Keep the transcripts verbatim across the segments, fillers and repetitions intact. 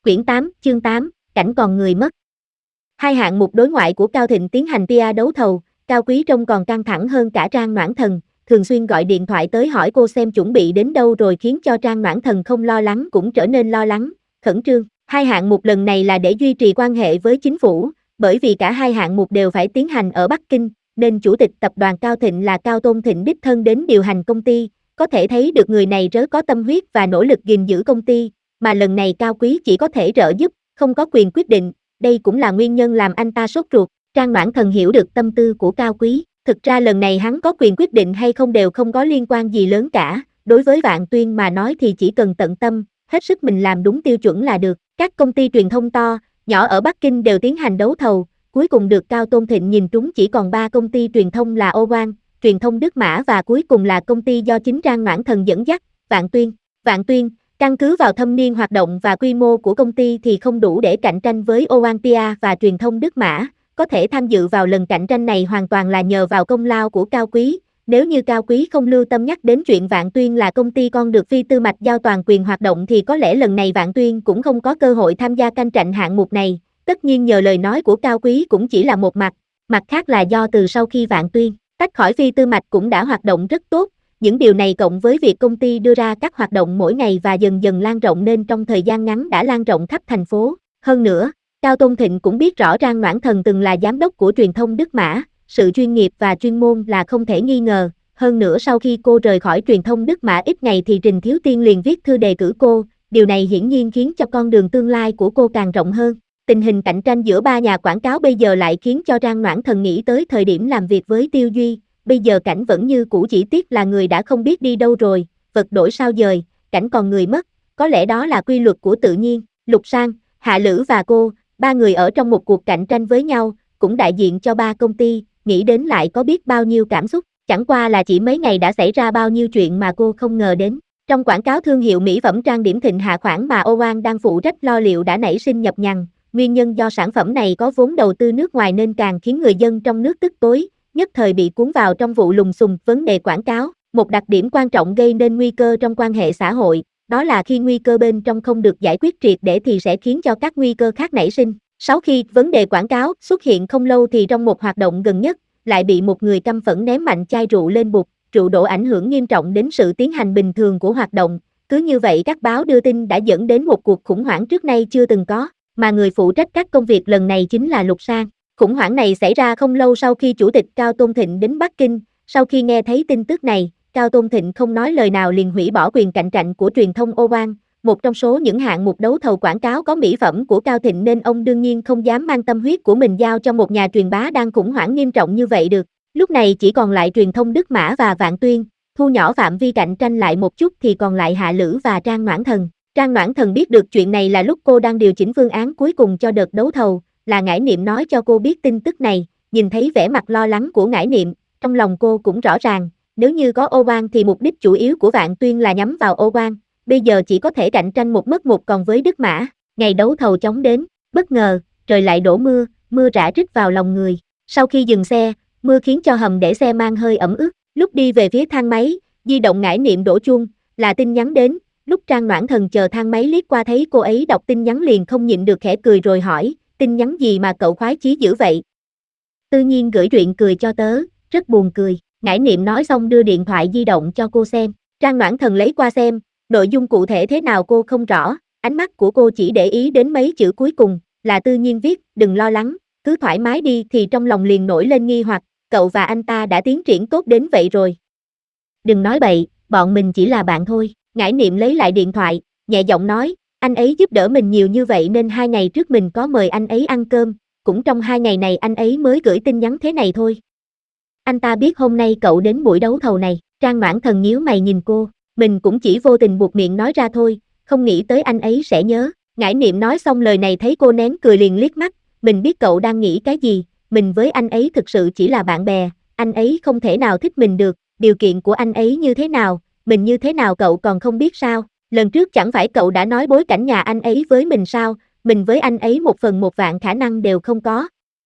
Quyển tám, chương tám, cảnh còn người mất. Hai hạng mục đối ngoại của Cao Thịnh tiến hành pê e đấu thầu, Cao Quý trông còn căng thẳng hơn cả Trang Noãn Thần, thường xuyên gọi điện thoại tới hỏi cô xem chuẩn bị đến đâu rồi khiến cho Trang Noãn Thần không lo lắng cũng trở nên lo lắng, khẩn trương. Hai hạng mục lần này là để duy trì quan hệ với chính phủ, bởi vì cả hai hạng mục đều phải tiến hành ở Bắc Kinh, nên chủ tịch tập đoàn Cao Thịnh là Cao Tôn Thịnh đích thân đến điều hành công ty, có thể thấy được người này rất có tâm huyết và nỗ lực gìn giữ công ty, mà lần này Cao Quý chỉ có thể trợ giúp, không có quyền quyết định, đây cũng là nguyên nhân làm anh ta sốt ruột. Trang Noãn Thần hiểu được tâm tư của Cao Quý, thực ra lần này hắn có quyền quyết định hay không đều không có liên quan gì lớn cả, đối với Vạn Tuyên mà nói thì chỉ cần tận tâm, hết sức mình làm đúng tiêu chuẩn là được. Các công ty truyền thông to, nhỏ ở Bắc Kinh đều tiến hành đấu thầu, cuối cùng được Cao Tôn Thịnh nhìn trúng chỉ còn ba công ty truyền thông là Owan, truyền thông Đức Mã và cuối cùng là công ty do chính Trang Noãn Thần dẫn dắt, Vạn Tuyên. Vạn Tuyên, căn cứ vào thâm niên hoạt động và quy mô của công ty thì không đủ để cạnh tranh với Owan pê e và truyền thông Đức Mã, có thể tham dự vào lần cạnh tranh này hoàn toàn là nhờ vào công lao của Cao Quý. Nếu như Cao Quý không lưu tâm nhắc đến chuyện Vạn Tuyên là công ty con được Phi Tư Mạch giao toàn quyền hoạt động thì có lẽ lần này Vạn Tuyên cũng không có cơ hội tham gia cạnh tranh hạng mục này, tất nhiên nhờ lời nói của Cao Quý cũng chỉ là một mặt, mặt khác là do từ sau khi Vạn Tuyên tách khỏi Phi Tư Mạch cũng đã hoạt động rất tốt, những điều này cộng với việc công ty đưa ra các hoạt động mỗi ngày và dần dần lan rộng nên trong thời gian ngắn đã lan rộng khắp thành phố. Hơn nữa, Cao Tôn Thịnh cũng biết rõ Trang Noãn Thần từng là giám đốc của truyền thông Đức Mã, sự chuyên nghiệp và chuyên môn là không thể nghi ngờ. Hơn nữa sau khi cô rời khỏi truyền thông Đức Mã ít ngày thì Trình Thiếu Tiên liền viết thư đề cử cô, điều này hiển nhiên khiến cho con đường tương lai của cô càng rộng hơn. Tình hình cạnh tranh giữa ba nhà quảng cáo bây giờ lại khiến cho Trang Noãn Thần nghĩ tới thời điểm làm việc với Tiêu Duy, bây giờ cảnh vẫn như cũ chỉ tiếc là người đã không biết đi đâu rồi, vật đổi sao dời, cảnh còn người mất, có lẽ đó là quy luật của tự nhiên. Lục Sang, Hạ Lữ và cô, ba người ở trong một cuộc cạnh tranh với nhau, cũng đại diện cho ba công ty, nghĩ đến lại có biết bao nhiêu cảm xúc, chẳng qua là chỉ mấy ngày đã xảy ra bao nhiêu chuyện mà cô không ngờ đến. Trong quảng cáo thương hiệu mỹ phẩm trang điểm Thịnh Hạ khoản mà Owan đang phụ trách lo liệu đã nảy sinh nhập nhằng, nguyên nhân do sản phẩm này có vốn đầu tư nước ngoài nên càng khiến người dân trong nước tức tối, nhất thời bị cuốn vào trong vụ lùng xùm vấn đề quảng cáo. Một đặc điểm quan trọng gây nên nguy cơ trong quan hệ xã hội, đó là khi nguy cơ bên trong không được giải quyết triệt để thì sẽ khiến cho các nguy cơ khác nảy sinh. Sau khi vấn đề quảng cáo xuất hiện không lâu thì trong một hoạt động gần nhất, lại bị một người căm phẫn ném mạnh chai rượu lên bục, rượu đổ ảnh hưởng nghiêm trọng đến sự tiến hành bình thường của hoạt động. Cứ như vậy các báo đưa tin đã dẫn đến một cuộc khủng hoảng trước nay chưa từng có, mà người phụ trách các công việc lần này chính là Lục Sang. Khủng hoảng này xảy ra không lâu sau khi Chủ tịch Cao Tôn Thịnh đến Bắc Kinh, sau khi nghe thấy tin tức này, Cao Tôn Thịnh không nói lời nào liền hủy bỏ quyền cạnh tranh của truyền thông Owan, một trong số những hạng mục đấu thầu quảng cáo có mỹ phẩm của Cao Thịnh nên ông đương nhiên không dám mang tâm huyết của mình giao cho một nhà truyền bá đang khủng hoảng nghiêm trọng như vậy được. Lúc này chỉ còn lại truyền thông Đức Mã và Vạn Tuyên, thu nhỏ phạm vi cạnh tranh lại một chút thì còn lại Hạ Lữ và Trang Noãn Thần. Trang Noãn Thần biết được chuyện này là lúc cô đang điều chỉnh phương án cuối cùng cho đợt đấu thầu, là Ngải Niệm nói cho cô biết tin tức này, nhìn thấy vẻ mặt lo lắng của Ngải Niệm, trong lòng cô cũng rõ ràng, nếu như có Owan thì mục đích chủ yếu của Vạn Tuyên là nhắm vào Owan, bây giờ chỉ có thể cạnh tranh một mất một còn với Đức Mã. Ngày đấu thầu chóng đến, bất ngờ, trời lại đổ mưa, mưa rã rít vào lòng người. Sau khi dừng xe, mưa khiến cho hầm để xe mang hơi ẩm ướt, lúc đi về phía thang máy, di động Ngải Niệm đổ chuông, là tin nhắn đến, lúc Trang Noãn Thần chờ thang máy liếc qua thấy cô ấy đọc tin nhắn liền không nhịn được khẽ cười rồi hỏi, tin nhắn gì mà cậu khoái chí dữ vậy? Tự nhiên gửi truyện cười cho tớ, rất buồn cười. Ngải Niệm nói xong đưa điện thoại di động cho cô xem, Trang Noãn Thần lấy qua xem, nội dung cụ thể thế nào cô không rõ, ánh mắt của cô chỉ để ý đến mấy chữ cuối cùng, là Tự Nhiên viết, đừng lo lắng, cứ thoải mái đi thì trong lòng liền nổi lên nghi hoặc, cậu và anh ta đã tiến triển tốt đến vậy rồi. Đừng nói bậy, bọn mình chỉ là bạn thôi. Ngải Niệm lấy lại điện thoại, nhẹ giọng nói, anh ấy giúp đỡ mình nhiều như vậy nên hai ngày trước mình có mời anh ấy ăn cơm, cũng trong hai ngày này anh ấy mới gửi tin nhắn thế này thôi. Anh ta biết hôm nay cậu đến buổi đấu thầu này. Trang Noãn Thần nhíu mày nhìn cô, mình cũng chỉ vô tình buộc miệng nói ra thôi, không nghĩ tới anh ấy sẽ nhớ. Ngải Niệm nói xong lời này thấy cô nén cười liền liếc mắt, mình biết cậu đang nghĩ cái gì, mình với anh ấy thực sự chỉ là bạn bè, anh ấy không thể nào thích mình được, điều kiện của anh ấy như thế nào, mình như thế nào cậu còn không biết sao, lần trước chẳng phải cậu đã nói bối cảnh nhà anh ấy với mình sao, mình với anh ấy một phần một vạn khả năng đều không có.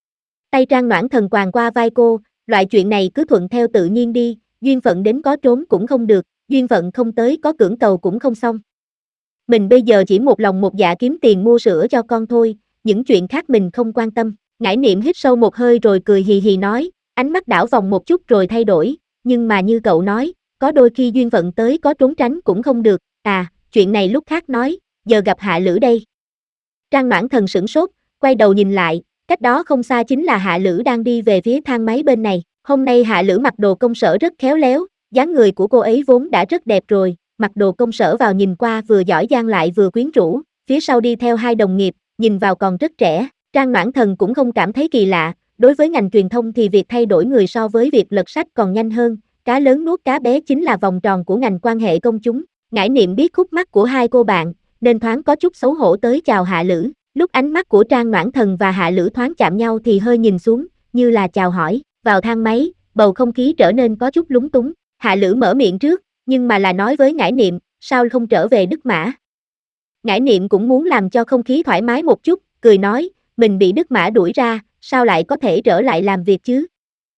Tay Trang Noãn Thần quàng qua vai cô, loại chuyện này cứ thuận theo tự nhiên đi, duyên phận đến có trốn cũng không được, duyên phận không tới có cưỡng cầu cũng không xong. mình bây giờ chỉ một lòng một dạ kiếm tiền mua sữa cho con thôi, những chuyện khác mình không quan tâm. Ngải Niệm hít sâu một hơi rồi cười hì hì nói, ánh mắt đảo vòng một chút rồi thay đổi, nhưng mà như cậu nói, có đôi khi duyên phận tới có trốn tránh cũng không được, à, chuyện này lúc khác nói, giờ gặp Hạ Lữ đây. Trang Noãn Thần sửng sốt, quay đầu nhìn lại, cách đó không xa chính là Hạ Lữ đang đi về phía thang máy bên này. Hôm nay Hạ Lữ mặc đồ công sở rất khéo léo, dáng người của cô ấy vốn đã rất đẹp rồi, mặc đồ công sở vào nhìn qua vừa giỏi giang lại vừa quyến rũ, phía sau đi theo hai đồng nghiệp, nhìn vào còn rất trẻ. Trang Noãn Thần cũng không cảm thấy kỳ lạ, đối với ngành truyền thông thì việc thay đổi người so với việc lật sách còn nhanh hơn, cá lớn nuốt cá bé chính là vòng tròn của ngành quan hệ công chúng. Ngải Niệm biết khúc mắc của hai cô bạn, nên thoáng có chút xấu hổ tới chào Hạ Lữ. Lúc ánh mắt của Trang Noãn Thần và Hạ Lữ thoáng chạm nhau thì hơi nhìn xuống, như là chào hỏi. Vào thang máy, bầu không khí trở nên có chút lúng túng. Hạ Lữ mở miệng trước, nhưng mà là nói với Ngải Niệm, sao không trở về Đức Mã. Ngải Niệm cũng muốn làm cho không khí thoải mái một chút, cười nói, mình bị Đức Mã đuổi ra, sao lại có thể trở lại làm việc chứ?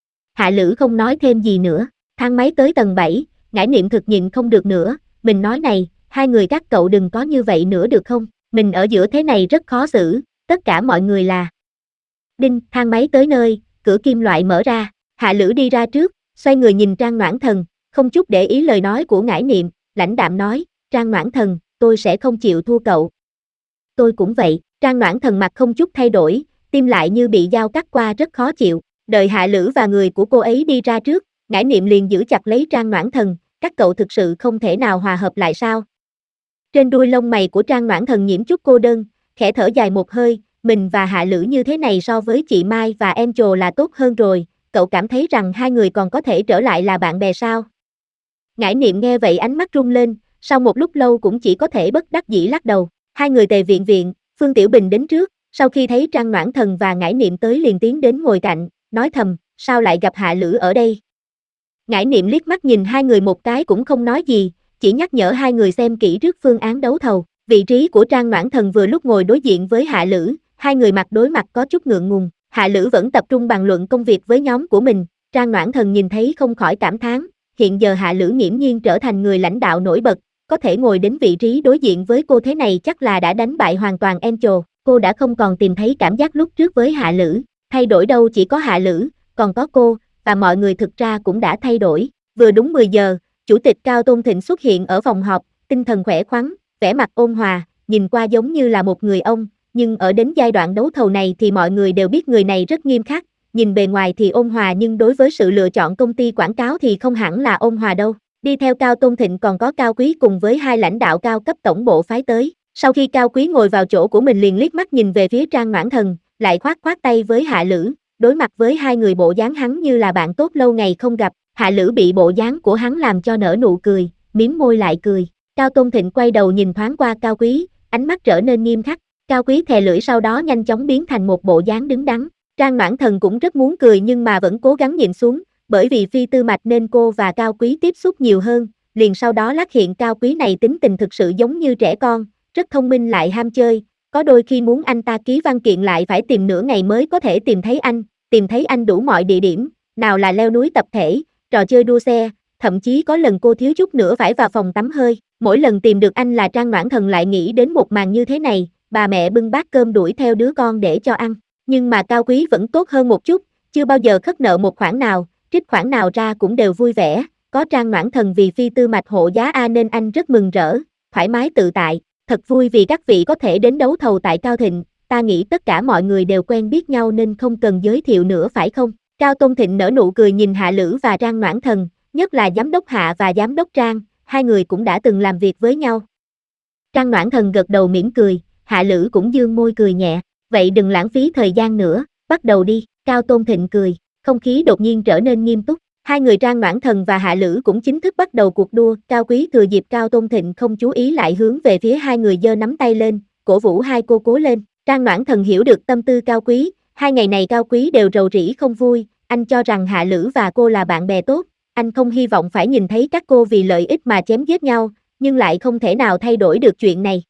Hạ Lữ không nói thêm gì nữa. Thang máy tới tầng bảy, Ngải Niệm thực nhịn không được nữa, mình nói này, hai người các cậu đừng có như vậy nữa được không? Mình ở giữa thế này rất khó xử, tất cả mọi người là. Đinh, thang máy tới nơi, cửa kim loại mở ra, Hạ Lữ đi ra trước, xoay người nhìn Trang Noãn Thần, không chút để ý lời nói của Ngải Niệm, lãnh đạm nói, Trang Noãn Thần, tôi sẽ không chịu thua cậu. Tôi cũng vậy, Trang Noãn Thần mặt không chút thay đổi, tim lại như bị dao cắt qua rất khó chịu, đợi Hạ Lữ và người của cô ấy đi ra trước, Ngải Niệm liền giữ chặt lấy Trang Noãn Thần, các cậu thực sự không thể nào hòa hợp lại sao? Trên đuôi lông mày của Trang Noãn Thần nhiễm chút cô đơn, khẽ thở dài một hơi, mình và Hạ Lữ như thế này so với chị Mai và em Trồ là tốt hơn rồi, cậu cảm thấy rằng hai người còn có thể trở lại là bạn bè sao? Ngải Niệm nghe vậy ánh mắt rung lên, sau một lúc lâu cũng chỉ có thể bất đắc dĩ lắc đầu. Hai người tề viện viện, Phương Tiểu Bình đến trước, sau khi thấy Trang Noãn Thần và Ngải Niệm tới liền tiến đến ngồi cạnh, nói thầm, sao lại gặp Hạ Lữ ở đây? Ngải Niệm liếc mắt nhìn hai người một cái cũng không nói gì, chỉ nhắc nhở hai người xem kỹ trước phương án đấu thầu. Vị trí của Trang Noãn Thần vừa lúc ngồi đối diện với Hạ Lữ, hai người mặt đối mặt có chút ngượng ngùng. Hạ Lữ vẫn tập trung bàn luận công việc với nhóm của mình, Trang Noãn Thần nhìn thấy không khỏi cảm thán, hiện giờ Hạ Lữ nghiễm nhiên trở thành người lãnh đạo nổi bật, có thể ngồi đến vị trí đối diện với cô thế này chắc là đã đánh bại hoàn toàn Angel. Cô đã không còn tìm thấy cảm giác lúc trước với Hạ Lữ, thay đổi đâu chỉ có Hạ Lữ, còn có cô, và mọi người thực ra cũng đã thay đổi. Vừa đúng mười giờ, Chủ tịch Cao Tôn Thịnh xuất hiện ở phòng họp, tinh thần khỏe khoắn, vẻ mặt ôn hòa, nhìn qua giống như là một người ông, nhưng ở đến giai đoạn đấu thầu này thì mọi người đều biết người này rất nghiêm khắc, nhìn bề ngoài thì ôn hòa nhưng đối với sự lựa chọn công ty quảng cáo thì không hẳn là ôn hòa đâu. Đi theo Cao Tôn Thịnh còn có Cao Quý cùng với hai lãnh đạo cao cấp tổng bộ phái tới. Sau khi Cao Quý ngồi vào chỗ của mình liền liếc mắt nhìn về phía Trang Noãn Thần, lại khoát khoát tay với Hạ Lữ, đối mặt với hai người bộ dáng hắn như là bạn tốt lâu ngày không gặp. Hạ Lữ bị bộ dáng của hắn làm cho nở nụ cười, mím môi lại cười. Cao Tôn Thịnh quay đầu nhìn thoáng qua Cao Quý, ánh mắt trở nên nghiêm khắc. Cao Quý thè lưỡi sau đó nhanh chóng biến thành một bộ dáng đứng đắn. Trang Noãn Thần cũng rất muốn cười nhưng mà vẫn cố gắng nhịn xuống, bởi vì phi tư mạch nên cô và Cao Quý tiếp xúc nhiều hơn, liền sau đó lát hiện Cao Quý này tính tình thực sự giống như trẻ con, rất thông minh lại ham chơi, có đôi khi muốn anh ta ký văn kiện lại phải tìm nửa ngày mới có thể tìm thấy anh, tìm thấy anh đủ mọi địa điểm, nào là leo núi tập thể, trò chơi đua xe, thậm chí có lần cô thiếu chút nữa phải vào phòng tắm hơi, mỗi lần tìm được anh là Trang Noãn Thần lại nghĩ đến một màn như thế này, bà mẹ bưng bát cơm đuổi theo đứa con để cho ăn, nhưng mà Cao Quý vẫn tốt hơn một chút, chưa bao giờ khất nợ một khoản nào, trích khoản nào ra cũng đều vui vẻ, có Trang Noãn Thần vì phi tư mạch hộ giá A nên anh rất mừng rỡ, thoải mái tự tại, thật vui vì các vị có thể đến đấu thầu tại Cao Thịnh, ta nghĩ tất cả mọi người đều quen biết nhau nên không cần giới thiệu nữa phải không? Cao Tôn Thịnh nở nụ cười nhìn Hạ Lữ và Trang Noãn Thần, nhất là giám đốc Hạ và giám đốc Trang, hai người cũng đã từng làm việc với nhau. Trang Noãn Thần gật đầu mỉm cười, Hạ Lữ cũng dương môi cười nhẹ, vậy đừng lãng phí thời gian nữa, bắt đầu đi. Cao Tôn Thịnh cười, không khí đột nhiên trở nên nghiêm túc, hai người Trang Noãn Thần và Hạ Lữ cũng chính thức bắt đầu cuộc đua. Cao Quý thừa dịp Cao Tôn Thịnh không chú ý lại hướng về phía hai người giơ nắm tay lên, cổ vũ hai cô cố lên. Trang Noãn Thần hiểu được tâm tư Cao Quý, hai ngày này Cao Quý đều rầu rĩ không vui, anh cho rằng Hạ Lữ và cô là bạn bè tốt, anh không hy vọng phải nhìn thấy các cô vì lợi ích mà chém giết nhau, nhưng lại không thể nào thay đổi được chuyện này.